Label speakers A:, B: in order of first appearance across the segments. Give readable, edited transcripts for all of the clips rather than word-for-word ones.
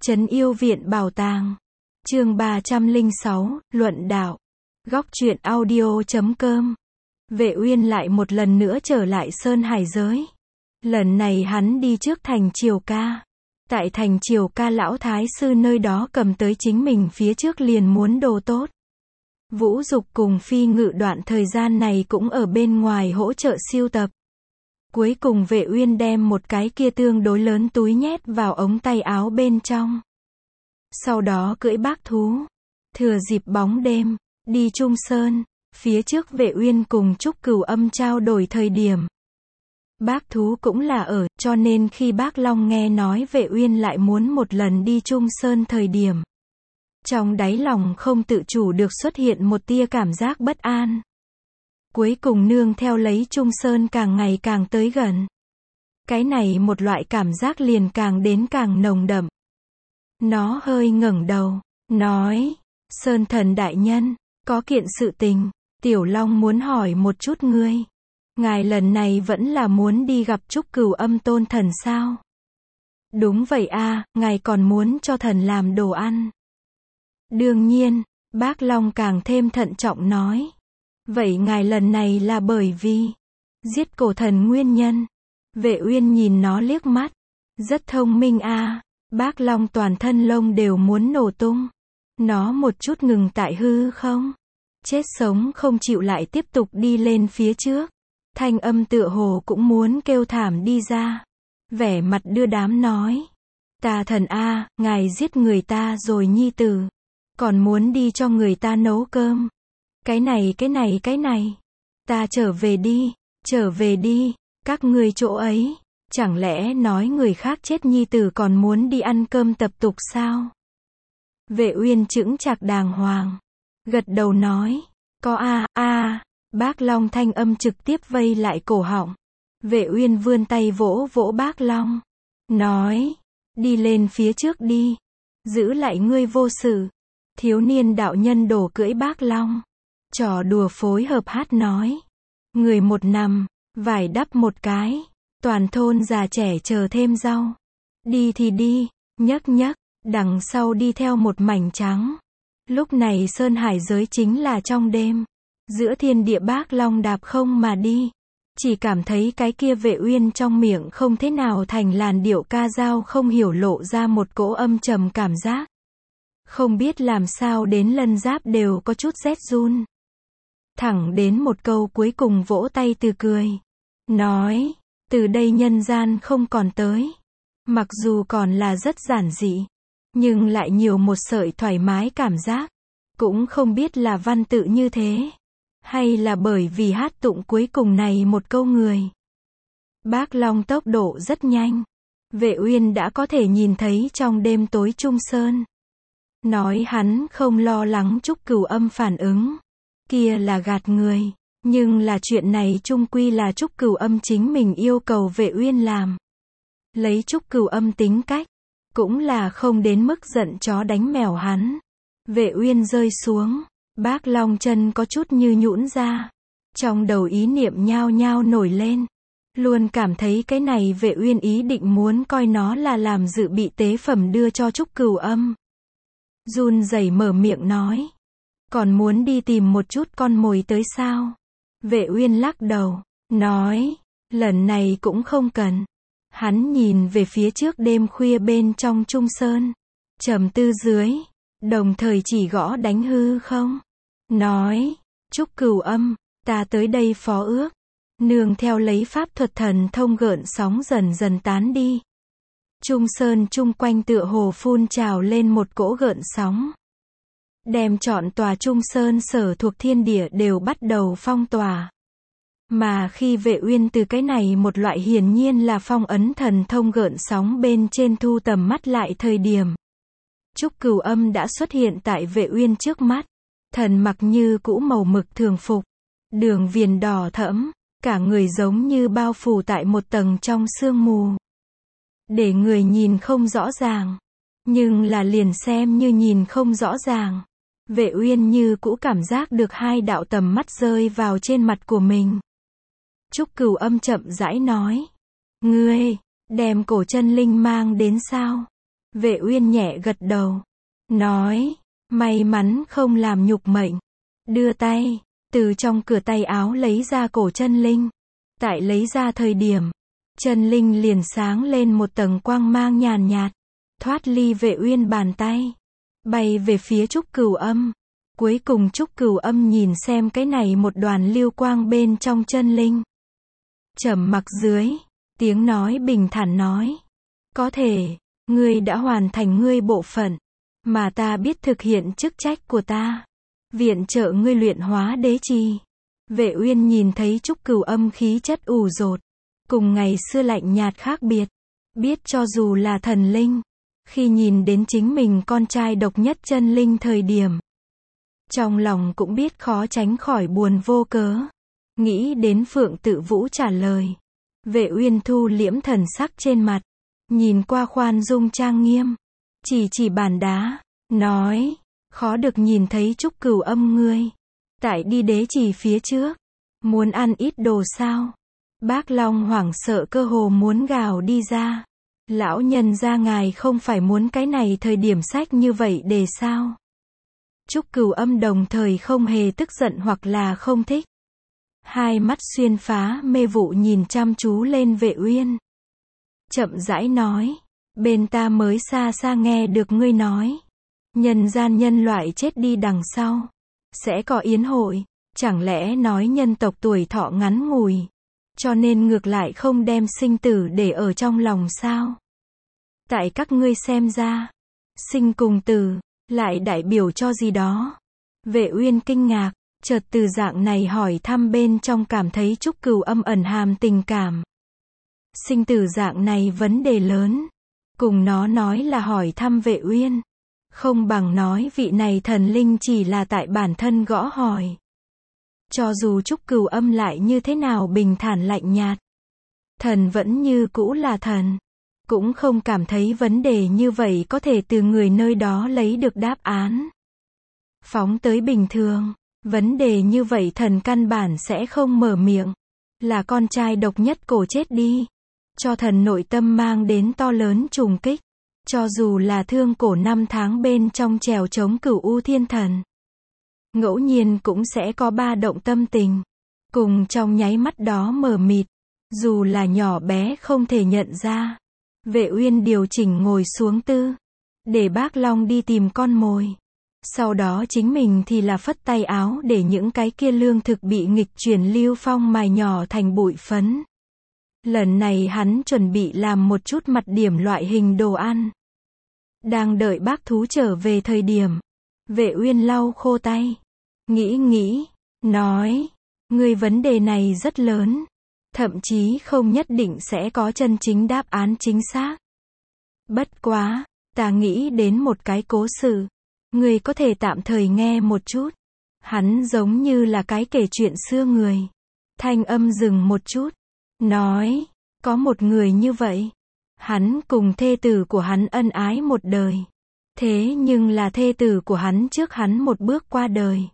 A: Trấn Yêu Viện Bảo Tàng. Chương 306, Luận Đạo. Góc truyện audio.com. Vệ Uyên lại một lần nữa trở lại Sơn Hải giới. Lần này hắn đi trước thành Triều Ca. Tại thành Triều Ca lão thái sư nơi đó cầm tới chính mình phía trước liền muốn đồ tốt. Vũ Dục cùng Phi Ngự đoạn thời gian này cũng ở bên ngoài hỗ trợ siêu tập. Cuối cùng Vệ Uyên đem một cái kia tương đối lớn túi nhét vào ống tay áo bên trong. Sau đó cưỡi bác thú. Thừa dịp bóng đêm, đi Trung Sơn. Phía trước Vệ Uyên cùng Trúc Cửu Âm trao đổi thời điểm. Bác thú cũng là ở, cho nên khi bác Long nghe nói Vệ Uyên lại muốn một lần đi Trung Sơn thời điểm. Trong đáy lòng không tự chủ được xuất hiện một tia cảm giác bất an. Cuối cùng nương theo lấy Trung Sơn càng ngày càng tới gần. Cái này một loại cảm giác liền càng đến càng nồng đậm. Nó hơi ngẩng đầu, nói, Sơn Thần đại nhân, có kiện sự tình, Tiểu Long muốn hỏi một chút ngươi. Ngài lần này vẫn là muốn đi gặp Trúc Cửu Âm tôn thần sao? Đúng vậy a, ngài còn muốn cho thần làm đồ ăn. Đương nhiên, bác Long càng thêm thận trọng nói. Vậy ngài lần này là bởi vì giết cổ thần nguyên nhân. Vệ Uyên nhìn nó liếc mắt. Rất thông minh a. Bác Long toàn thân lông đều muốn nổ tung. Nó một chút ngừng tại hư không. Chết sống không chịu lại tiếp tục đi lên phía trước. Thanh âm tựa hồ cũng muốn kêu thảm đi ra. Vẻ mặt đưa đám nói. Ta thần a, ngài giết người ta rồi nhi tử. Còn muốn đi cho người ta nấu cơm. Cái này. Ta trở về đi, các ngươi chỗ ấy. Chẳng lẽ nói người khác chết nhi tử còn muốn đi ăn cơm tập tục sao? Vệ Uyên chững chạc đàng hoàng. Gật đầu nói. Có a. Bác Long thanh âm trực tiếp vây lại cổ họng. Vệ Uyên vươn tay vỗ vỗ bác Long. Nói. Đi lên phía trước đi. Giữ lại ngươi vô sự. Thiếu niên đạo nhân đổ cưỡi bác Long. Trò đùa phối hợp hát nói. Người một nằm, vải đắp một cái. Toàn thôn già trẻ chờ thêm rau. Đi thì đi, nhấc, đằng sau đi theo một mảnh trắng. Lúc này Sơn Hải giới chính là trong đêm. Giữa thiên địa bác Long đạp không mà đi. Chỉ cảm thấy cái kia Vệ Uyên trong miệng không thế nào thành làn điệu ca dao không hiểu lộ ra một cỗ âm trầm cảm giác. Không biết làm sao đến lân giáp đều có chút rét run. Thẳng đến một câu cuối cùng vỗ tay từ cười. Nói, từ đây nhân gian không còn tới. Mặc dù còn là rất giản dị, nhưng lại nhiều một sợi thoải mái cảm giác. Cũng không biết là văn tự như thế, hay là bởi vì hát tụng cuối cùng này một câu người. Bác Long tốc độ rất nhanh. Vệ Uyên đã có thể nhìn thấy trong đêm tối Trung Sơn. Nói hắn không lo lắng Trúc Cửu Âm phản ứng. Kia là gạt người. Nhưng là chuyện này chung quy là Trúc Cửu Âm chính mình yêu cầu Vệ Uyên làm. Lấy Trúc Cửu Âm tính cách. Cũng là không đến mức giận chó đánh mèo hắn. Vệ Uyên rơi xuống. Bác Long chân có chút như nhũn ra. Trong đầu ý niệm nhao nhao nổi lên. Luôn cảm thấy cái này Vệ Uyên ý định muốn coi nó là làm dự bị tế phẩm đưa cho Trúc Cửu Âm. Run rẩy mở miệng nói. Còn muốn đi tìm một chút con mồi tới sao? Vệ Uyên lắc đầu. Nói. Lần này cũng không cần. Hắn nhìn về phía trước đêm khuya bên trong Trung Sơn. Trầm tư dưới. Đồng thời chỉ gõ đánh hư không. Nói. Trúc Cửu Âm. Ta tới đây phó ước. Nương theo lấy pháp thuật thần thông gợn sóng dần dần tán đi. Trung Sơn chung quanh tựa hồ phun trào lên một cỗ gợn sóng. Đem trọn tòa Trung Sơn sở thuộc thiên địa đều bắt đầu phong tỏa. Mà khi Vệ Uyên từ cái này một loại hiển nhiên là phong ấn thần thông gợn sóng bên trên thu tầm mắt lại thời điểm. Trúc Cửu Âm đã xuất hiện tại Vệ Uyên trước mắt. Thần mặc như cũ màu mực thường phục. Đường viền đỏ thẫm. Cả người giống như bao phủ tại một tầng trong sương mù. Để người nhìn không rõ ràng. Nhưng là liền xem như nhìn không rõ ràng. Vệ Uyên như cũ cảm giác được hai đạo tầm mắt rơi vào trên mặt của mình. Trúc Cửu Âm chậm rãi nói. Ngươi, đem cổ chân linh mang đến sao? Vệ Uyên nhẹ gật đầu. Nói, may mắn không làm nhục mệnh. Đưa tay, từ trong cửa tay áo lấy ra cổ chân linh. Tại lấy ra thời điểm, chân linh liền sáng lên một tầng quang mang nhàn nhạt, thoát ly Vệ Uyên bàn tay, bay về phía Trúc Cửu Âm. Cuối cùng Trúc Cửu Âm nhìn xem cái này một đoàn lưu quang bên trong chân linh. Trầm mặc dưới, tiếng nói bình thản nói. Có thể, ngươi đã hoàn thành ngươi bộ phận, mà ta biết thực hiện chức trách của ta. Viện trợ ngươi luyện hóa đế trì. Vệ Uyên nhìn thấy Trúc Cửu Âm khí chất ủ rột, cùng ngày xưa lạnh nhạt khác biệt. Biết cho dù là thần linh, khi nhìn đến chính mình con trai độc nhất chân linh thời điểm, trong lòng cũng biết khó tránh khỏi buồn vô cớ. Nghĩ đến Phượng Tự Vũ trả lời. Vệ Uyên thu liễm thần sắc trên mặt, nhìn qua khoan dung trang nghiêm, chỉ bàn đá, nói, khó được nhìn thấy Trúc Cửu Âm ngươi. Tại đi đế trì phía trước, muốn ăn ít đồ sao? Bác Long hoảng sợ cơ hồ muốn gào đi ra. Lão nhân gia ngài không phải muốn cái này thời điểm sách như vậy để sao? Trúc Cửu Âm đồng thời không hề tức giận hoặc là không thích. Hai mắt xuyên phá mê vụ nhìn chăm chú lên Vệ Uyên. Chậm rãi nói, bên ta mới xa xa nghe được ngươi nói, nhân gian nhân loại chết đi đằng sau sẽ có yến hội, chẳng lẽ nói nhân tộc tuổi thọ ngắn ngủi, cho nên ngược lại không đem sinh tử để ở trong lòng sao? Tại các ngươi xem ra, sinh cùng tử lại đại biểu cho gì đó? Vệ Uyên kinh ngạc, chợt từ dạng này hỏi thăm bên trong cảm thấy Trúc Cửu Âm ẩn hàm tình cảm. Sinh tử dạng này vấn đề lớn, cùng nó nói là hỏi thăm Vệ Uyên, không bằng nói vị này thần linh chỉ là tại bản thân gõ hỏi. Cho dù Trúc Cửu Âm lại như thế nào bình thản lạnh nhạt, thần vẫn như cũ là thần, cũng không cảm thấy vấn đề như vậy có thể từ người nơi đó lấy được đáp án. Phóng tới bình thường, vấn đề như vậy thần căn bản sẽ không mở miệng. Là con trai độc nhất cổ chết đi, cho thần nội tâm mang đến to lớn trùng kích. Cho dù là thương cổ năm tháng bên trong trèo chống Cửu U Thiên Thần, ngẫu nhiên cũng sẽ có ba động tâm tình, cùng trong nháy mắt đó mờ mịt, dù là nhỏ bé không thể nhận ra. Vệ Uyên điều chỉnh ngồi xuống tư, để bác Long đi tìm con mồi. Sau đó chính mình thì là phất tay áo để những cái kia lương thực bị nghịch chuyển lưu phong mài nhỏ thành bụi phấn. Lần này hắn chuẩn bị làm một chút mặt điểm loại hình đồ ăn. Đang đợi bác thú trở về thời điểm, Vệ Uyên lau khô tay, nghĩ, nói, ngươi vấn đề này rất lớn, thậm chí không nhất định sẽ có chân chính đáp án chính xác. Bất quá, ta nghĩ đến một cái cố sự, ngươi có thể tạm thời nghe một chút. Hắn giống như là cái kể chuyện xưa người. Thanh âm dừng một chút, nói, có một người như vậy, hắn cùng thê tử của hắn ân ái một đời. Thế nhưng là thê tử của hắn trước hắn một bước qua đời.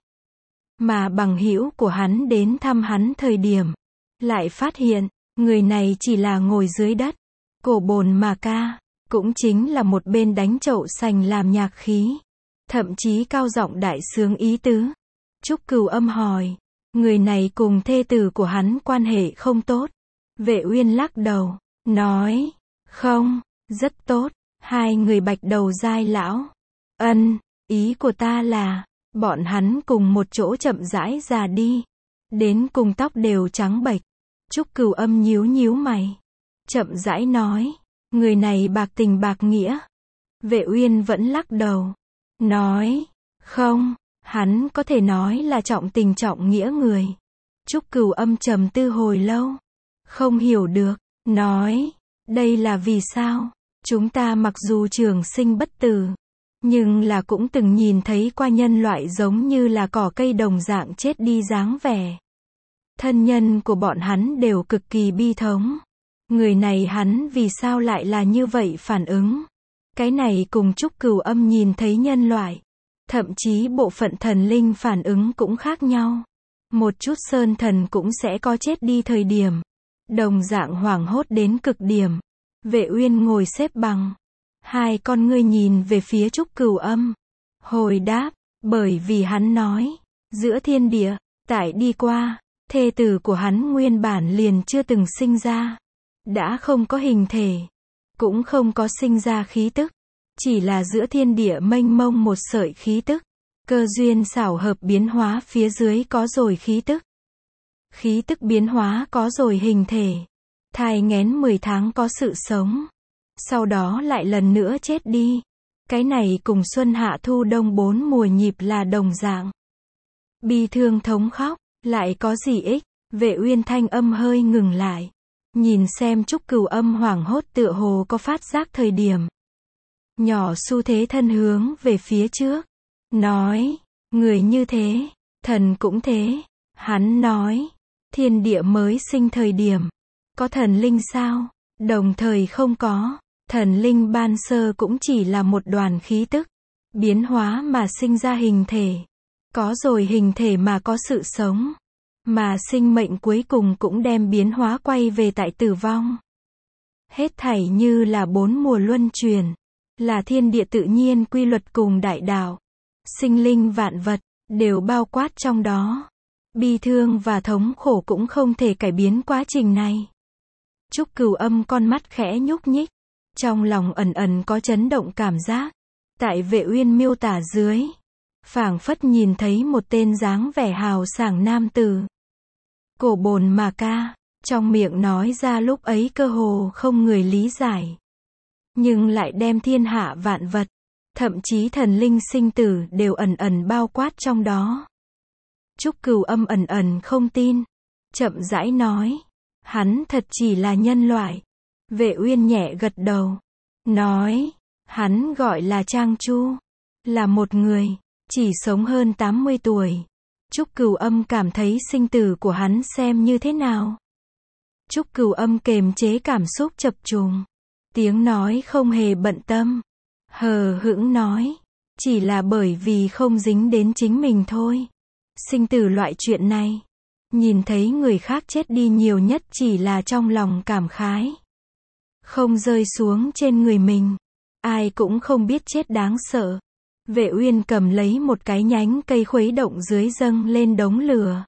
A: Mà bằng hữu của hắn đến thăm hắn thời điểm, lại phát hiện, người này chỉ là ngồi dưới đất, cổ bồn mà ca, cũng chính là một bên đánh chậu sành làm nhạc khí. Thậm chí cao giọng đại sướng ý tứ. Trúc Cửu Âm hỏi, người này cùng thê tử của hắn quan hệ không tốt? Vệ Uyên lắc đầu, nói, không, rất tốt. Hai người bạch đầu dai lão. Ý của ta là, bọn hắn cùng một chỗ chậm rãi già đi. Đến cùng tóc đều trắng bệch. Trúc Cửu Âm nhíu mày. Chậm rãi nói, người này bạc tình bạc nghĩa. Vệ Uyên vẫn lắc đầu. Nói, không, hắn có thể nói là trọng tình trọng nghĩa người. Trúc Cửu Âm trầm tư hồi lâu, không hiểu được, nói, đây là vì sao? Chúng ta mặc dù trường sinh bất tử, nhưng là cũng từng nhìn thấy qua nhân loại giống như là cỏ cây đồng dạng chết đi dáng vẻ. Thân nhân của bọn hắn đều cực kỳ bi thống. Người này hắn vì sao lại là như vậy phản ứng? Cái này cùng Trúc Cửu Âm nhìn thấy nhân loại, thậm chí bộ phận thần linh phản ứng cũng khác nhau. Một chút sơn thần cũng sẽ có chết đi thời điểm, đồng dạng hoảng hốt đến cực điểm. Vệ Uyên ngồi xếp bằng, Hai con ngươi nhìn về phía Trúc Cửu Âm. Hồi đáp, bởi vì hắn nói, giữa thiên địa, tại đi qua, thê tử của hắn nguyên bản liền chưa từng sinh ra. Đã không có hình thể, cũng không có sinh ra khí tức. Chỉ là giữa thiên địa mênh mông một sợi khí tức. Cơ duyên xảo hợp biến hóa phía dưới có rồi khí tức. Khí tức biến hóa có rồi hình thể. Thai nghén 10 tháng có sự sống. Sau đó lại lần nữa chết đi. Cái này cùng xuân hạ thu đông 4 mùa nhịp là đồng dạng. Bi thương thống khóc, lại có gì ích? Vệ Uyên thanh âm hơi ngừng lại. Nhìn xem Trúc Cửu Âm hoảng hốt tựa hồ có phát giác thời điểm. Nhỏ xu thế thân hướng về phía trước. Nói, người như thế, thần cũng thế. Hắn nói, thiên địa mới sinh thời điểm. Có thần linh sao? Đồng thời không có. Thần linh ban sơ cũng chỉ là một đoàn khí tức. Biến hóa mà sinh ra hình thể. Có rồi hình thể mà có sự sống. Mà sinh mệnh cuối cùng cũng đem biến hóa quay về tại tử vong. Hết thảy như là 4 mùa luân chuyển. Là thiên địa tự nhiên quy luật cùng đại đạo. Sinh linh vạn vật, đều bao quát trong đó. Bi thương và thống khổ cũng không thể cải biến quá trình này. Trúc Cửu Âm con mắt khẽ nhúc nhích. Trong lòng ẩn ẩn có chấn động cảm giác. Tại Vệ Uyên miêu tả dưới. Phảng phất nhìn thấy một tên dáng vẻ hào sảng nam tử. Cổ bồn mà ca. Trong miệng nói ra lúc ấy cơ hồ không người lý giải. Nhưng lại đem thiên hạ vạn vật. Thậm chí thần linh sinh tử đều ẩn ẩn bao quát trong đó. Trúc Cửu Âm ẩn ẩn không tin. Chậm rãi nói. Hắn thật chỉ là nhân loại. Vệ Uyên nhẹ gật đầu. Nói. Hắn gọi là Trang Chu. Là một người. Chỉ sống hơn 80 tuổi. Trúc Cửu Âm cảm thấy sinh tử của hắn xem như thế nào. Trúc Cửu Âm kềm chế cảm xúc chập trùng. Tiếng nói không hề bận tâm. Hờ hững nói. Chỉ là bởi vì không dính đến chính mình thôi. Sinh tử loại chuyện này. Nhìn thấy người khác chết đi nhiều nhất chỉ là trong lòng cảm khái. Không rơi xuống trên người mình. Ai cũng không biết chết đáng sợ. Vệ Uyên cầm lấy một cái nhánh cây khuấy động dưới dâng lên đống lửa.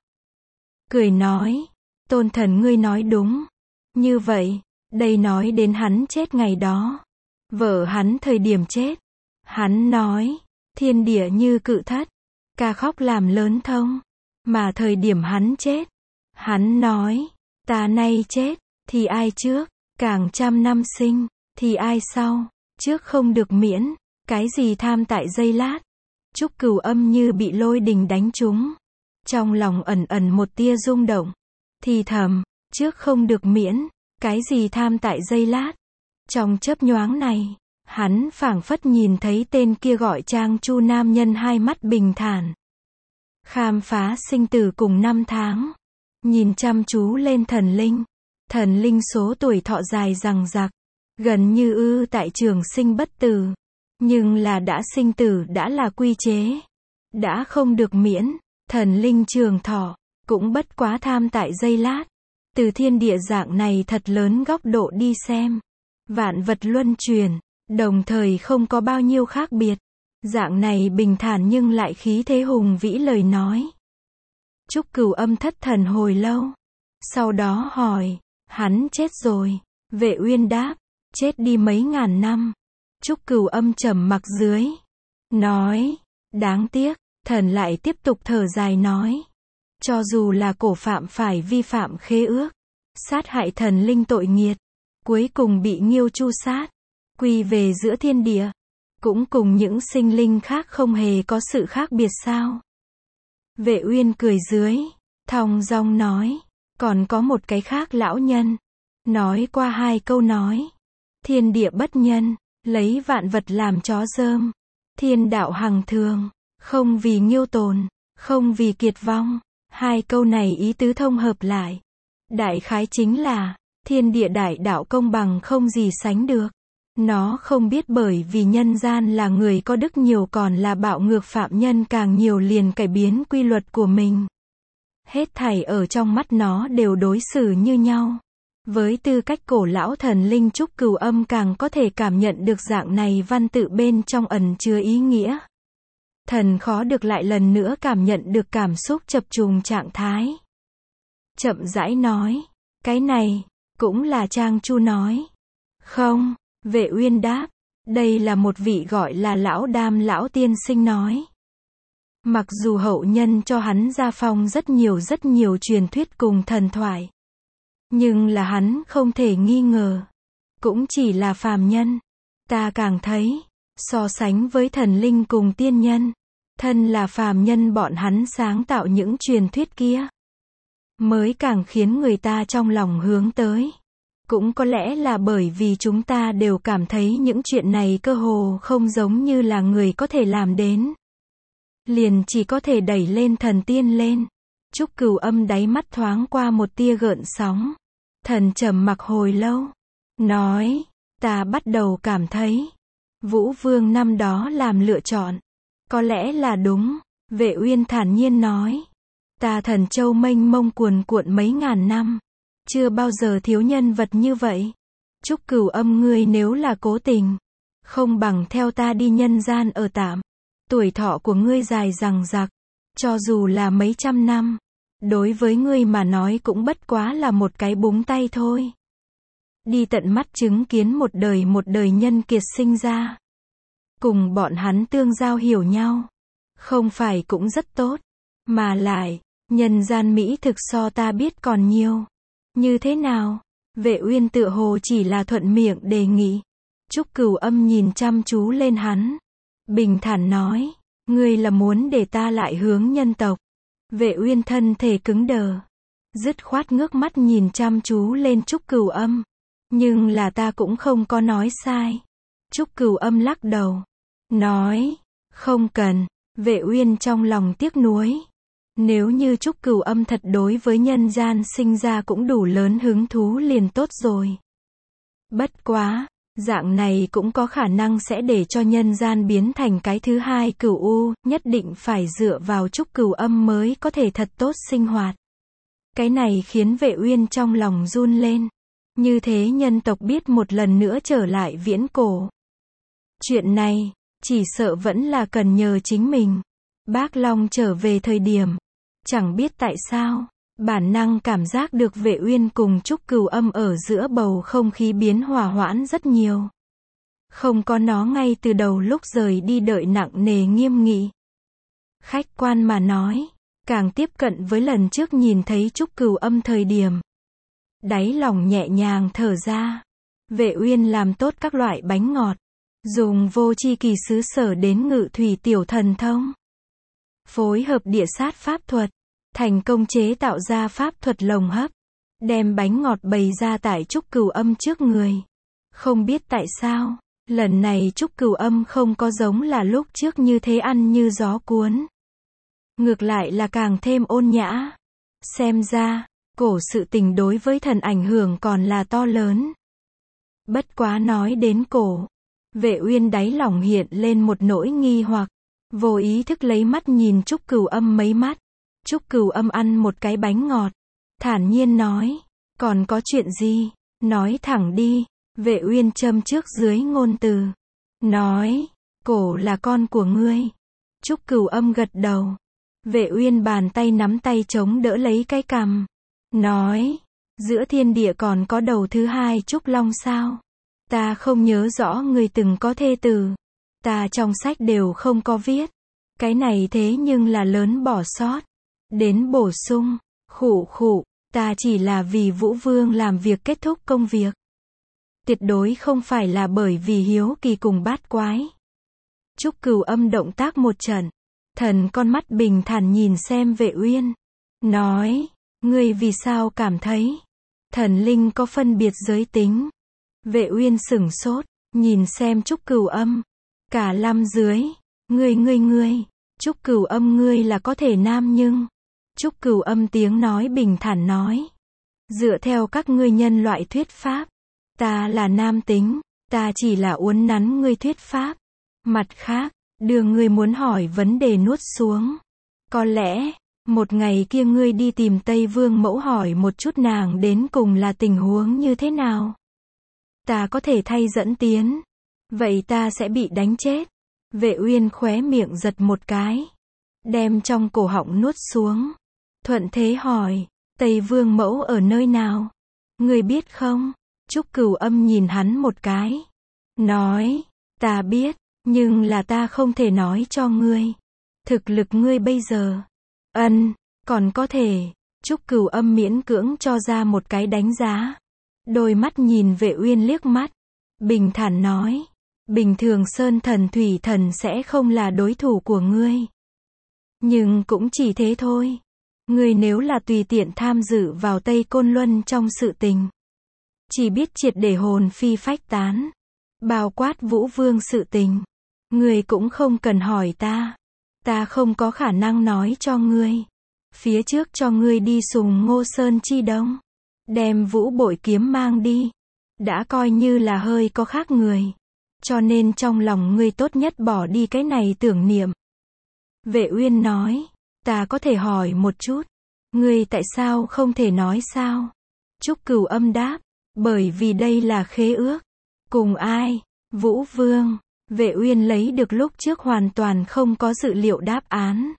A: Cười nói. Tôn thần ngươi nói đúng. Như vậy, đây nói đến hắn chết ngày đó. Vợ hắn thời điểm chết. Hắn nói. Thiên địa như cự thất. Ca khóc làm lớn thông. Mà thời điểm hắn chết. Hắn nói. Ta nay chết. Thì ai trước. Càng trăm năm sinh. Thì ai sau. Trước không được miễn. Cái gì tham tại giây lát. Trúc Cửu Âm như bị lôi đình đánh trúng. Trong lòng ẩn ẩn một tia rung động. Thì thầm. Trước không được miễn. Cái gì tham tại giây lát. Trong chớp nhoáng này. Hắn phảng phất nhìn thấy tên kia gọi Trang Chu nam nhân hai mắt bình thản. Khám phá sinh tử cùng năm tháng. Nhìn chăm chú lên thần linh. Thần linh số tuổi thọ dài dằng dặc. Gần như tại trường sinh bất tử. Nhưng là đã sinh tử đã là quy chế. Đã không được miễn. Thần linh trường thọ. Cũng bất quá tham tại giây lát. Từ thiên địa dạng này thật lớn góc độ đi xem. Vạn vật luân chuyển. Đồng thời không có bao nhiêu khác biệt. Dạng này bình thản nhưng lại khí thế hùng vĩ lời nói. Trúc Cửu Âm thất thần hồi lâu. Sau đó hỏi. Hắn chết rồi. Vệ Uyên đáp. Chết đi mấy ngàn năm. Trúc Cửu Âm trầm mặc dưới. Nói. Đáng tiếc. Thần lại tiếp tục thở dài nói. Cho dù là cổ phạm phải vi phạm khế ước. Sát hại thần linh tội nghiệt. Cuối cùng bị Nghiêu Chu sát. Quy về giữa thiên địa. Cũng cùng những sinh linh khác không hề có sự khác biệt sao. Vệ Uyên cười dưới. Thong dong nói. Còn có một cái khác lão nhân. Nói qua 2 câu nói. Thiên địa bất nhân. Lấy vạn vật làm chó dơm. Thiên đạo hằng thường. Không vì nghiêu tồn. Không vì kiệt vong. 2 câu này ý tứ thông hợp lại. Đại khái chính là. Thiên địa đại đạo công bằng không gì sánh được. Nó không biết bởi vì nhân gian là người có đức nhiều còn là bạo ngược phạm nhân càng nhiều liền cải biến quy luật của mình. Hết thảy ở trong mắt nó đều đối xử như nhau. Với tư cách cổ lão thần linh Trúc Cửu Âm càng có thể cảm nhận được dạng này văn tự bên trong ẩn chứa ý nghĩa. Thần khó được lại lần nữa cảm nhận được cảm xúc chập trùng trạng thái. Chậm rãi nói, cái này, cũng là Trang Chu nói. Không, Vệ Uyên đáp, đây là một vị gọi là Lão Đam lão tiên sinh nói. Mặc dù hậu nhân cho hắn gia phong rất nhiều truyền thuyết cùng thần thoại. Nhưng là hắn không thể nghi ngờ. Cũng chỉ là phàm nhân. Ta càng thấy, so sánh với thần linh cùng tiên nhân, thân là phàm nhân bọn hắn sáng tạo những truyền thuyết kia. Mới càng khiến người ta trong lòng hướng tới. Cũng có lẽ là bởi vì chúng ta đều cảm thấy những chuyện này cơ hồ không giống như là người có thể làm đến. Liền chỉ có thể đẩy lên thần tiên lên. Trúc Cửu Âm đáy mắt thoáng qua một tia gợn sóng. Thần trầm mặc hồi lâu. Nói, ta bắt đầu cảm thấy, Vũ Vương năm đó làm lựa chọn. Có lẽ là đúng. Vệ Uyên thản nhiên nói. Ta Thần Châu mênh mông cuồn cuộn mấy ngàn năm. Chưa bao giờ thiếu nhân vật như vậy. Trúc Cửu Âm ngươi nếu là cố tình, không bằng theo ta đi nhân gian ở tạm. Tuổi thọ của ngươi dài dằng dặc, cho dù là mấy trăm năm, đối với ngươi mà nói cũng bất quá là một cái búng tay thôi. Đi tận mắt chứng kiến một đời nhân kiệt sinh ra. Cùng bọn hắn tương giao hiểu nhau. Không phải cũng rất tốt. Mà lại, nhân gian mỹ thực so ta biết còn nhiều. Như thế nào? Vệ Uyên tựa hồ chỉ là thuận miệng đề nghị. Trúc Cửu Âm nhìn chăm chú lên hắn. Bình thản nói. Ngươi là muốn để ta lại hướng nhân tộc. Vệ Uyên thân thể cứng đờ. Dứt khoát ngước mắt nhìn chăm chú lên Trúc Cửu Âm. Nhưng là ta cũng không có nói sai. Trúc Cửu Âm lắc đầu. Nói. Không cần. Vệ Uyên trong lòng tiếc nuối. Nếu như Trúc Cửu Âm thật đối với nhân gian sinh ra cũng đủ lớn hứng thú liền tốt rồi. Bất quá, dạng này cũng có khả năng sẽ để cho nhân gian biến thành cái thứ hai Cửu U, nhất định phải dựa vào Trúc Cửu Âm mới có thể thật tốt sinh hoạt. Cái này khiến Vệ Uyên trong lòng run lên. Như thế nhân tộc biết một lần nữa trở lại viễn cổ. Chuyện này, chỉ sợ vẫn là cần nhờ chính mình. Bác Long trở về thời điểm, chẳng biết tại sao, bản năng cảm giác được Vệ Uyên cùng Trúc Cửu Âm ở giữa bầu không khí biến hòa hoãn rất nhiều. Không có nó ngay từ đầu lúc rời đi đợi nặng nề nghiêm nghị. Khách quan mà nói, càng tiếp cận với lần trước nhìn thấy Trúc Cửu Âm thời điểm. Đáy lòng nhẹ nhàng thở ra. Vệ Uyên làm tốt các loại bánh ngọt. Dùng vô chi kỳ xứ sở đến ngự thủy tiểu thần thông. Phối hợp địa sát pháp thuật. Thành công chế tạo ra pháp thuật lồng hấp. Đem bánh ngọt bày ra tại Trúc Cửu Âm trước người. Không biết tại sao, lần này Trúc Cửu Âm không có giống là lúc trước như thế ăn như gió cuốn. Ngược lại là càng thêm ôn nhã. Xem ra, cổ sự tình đối với thần ảnh hưởng còn là to lớn. Bất quá nói đến cổ. Vệ Uyên đáy lòng hiện lên một nỗi nghi hoặc. Vô ý thức lấy mắt nhìn Trúc Cửu Âm mấy mắt. Trúc Cửu Âm ăn một cái bánh ngọt. Thản nhiên nói. Còn có chuyện gì? Nói thẳng đi. Vệ Uyên châm trước dưới ngôn từ. Nói. Cổ là con của ngươi. Trúc Cửu Âm gật đầu. Vệ Uyên bàn tay nắm tay chống đỡ lấy cái cằm. Nói. Giữa thiên địa còn có đầu thứ hai Trúc Long sao? Ta không nhớ rõ ngươi từng có thê tử. Ta trong sách đều không có viết. Cái này thế nhưng là lớn bỏ sót. Đến bổ sung. Khụ. Ta chỉ là vì Vũ Vương làm việc kết thúc công việc. Tuyệt đối không phải là bởi vì hiếu kỳ cùng bát quái. Trúc Cửu Âm động tác một trận. Thần con mắt bình thản nhìn xem Vệ Uyên. Nói. Ngươi vì sao cảm thấy thần linh có phân biệt giới tính? Vệ Uyên sửng sốt. Nhìn xem Trúc Cửu Âm. Cả năm dưới. Ngươi. Trúc Cửu Âm ngươi là có thể nam nhưng. Trúc Cửu Âm tiếng nói bình thản nói. Dựa theo các ngươi nhân loại thuyết pháp. Ta là nam tính. Ta chỉ là uốn nắn ngươi thuyết pháp. Mặt khác, đưa ngươi muốn hỏi vấn đề nuốt xuống. Có lẽ, Một ngày kia ngươi đi tìm Tây Vương mẫu hỏi một chút nàng đến cùng là tình huống như thế nào. Ta có thể thay dẫn tiến. Vậy ta sẽ bị đánh chết. Vệ Uyên khóe miệng giật một cái. Đem trong cổ họng nuốt xuống. Thuận thế hỏi, Tây Vương mẫu ở nơi nào? Ngươi biết không? Trúc Cửu Âm nhìn hắn một cái. Nói, ta biết, nhưng là ta không thể nói cho ngươi. Thực lực ngươi bây giờ. Còn có thể. Trúc Cửu Âm miễn cưỡng cho ra một cái đánh giá. Đôi mắt nhìn Vệ Uyên liếc mắt. Bình thản nói. Bình thường Sơn Thần Thủy Thần sẽ không là đối thủ của ngươi. Nhưng cũng chỉ thế thôi. Ngươi nếu là tùy tiện tham dự vào Tây Côn Luân trong sự tình. Chỉ biết triệt để hồn phi phách tán. Bao quát Vũ Vương sự tình. Ngươi cũng không cần hỏi ta. Ta không có khả năng nói cho ngươi. Phía trước cho ngươi đi Sùng Ngô Sơn Chi Đông. Đem Vũ Bội kiếm mang đi. Đã coi như là hơi có khác người. Cho nên trong lòng ngươi tốt nhất bỏ đi cái này tưởng niệm. Vệ Uyên nói. Ta có thể hỏi một chút. Ngươi tại sao không thể nói sao? Trúc Cửu Âm đáp. Bởi vì đây là khế ước. Cùng ai? Vũ Vương. Vệ Uyên lấy được lúc trước hoàn toàn không có dự liệu đáp án.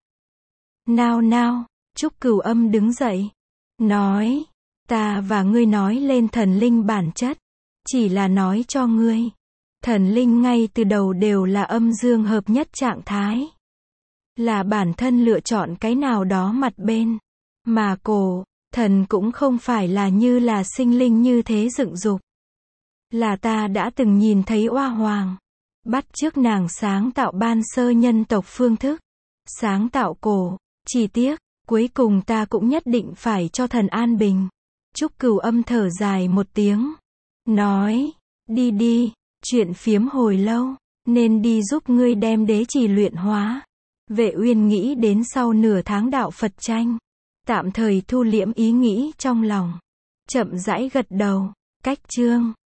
A: Nào, Trúc Cửu Âm đứng dậy. Nói. Ta và ngươi nói lên thần linh bản chất. Chỉ là nói cho ngươi. Thần linh ngay từ đầu đều là âm dương hợp nhất trạng thái. Là bản thân lựa chọn cái nào đó mặt bên. Mà cổ, thần cũng không phải là như là sinh linh như thế dựng dục. Là ta đã từng nhìn thấy Oa Hoàng. Bắt chước nàng sáng tạo ban sơ nhân tộc phương thức. Sáng tạo cổ. Chỉ tiếc, cuối cùng ta cũng nhất định phải cho thần an bình. Trúc Cửu Âm thở dài một tiếng. Nói. Đi. Chuyện phiếm hồi lâu. Nên đi giúp ngươi đem đế trì luyện hóa. Vệ Uyên nghĩ đến sau nửa tháng đạo Phật tranh. Tạm thời thu liễm ý nghĩ trong lòng. Chậm rãi gật đầu. Cách chương.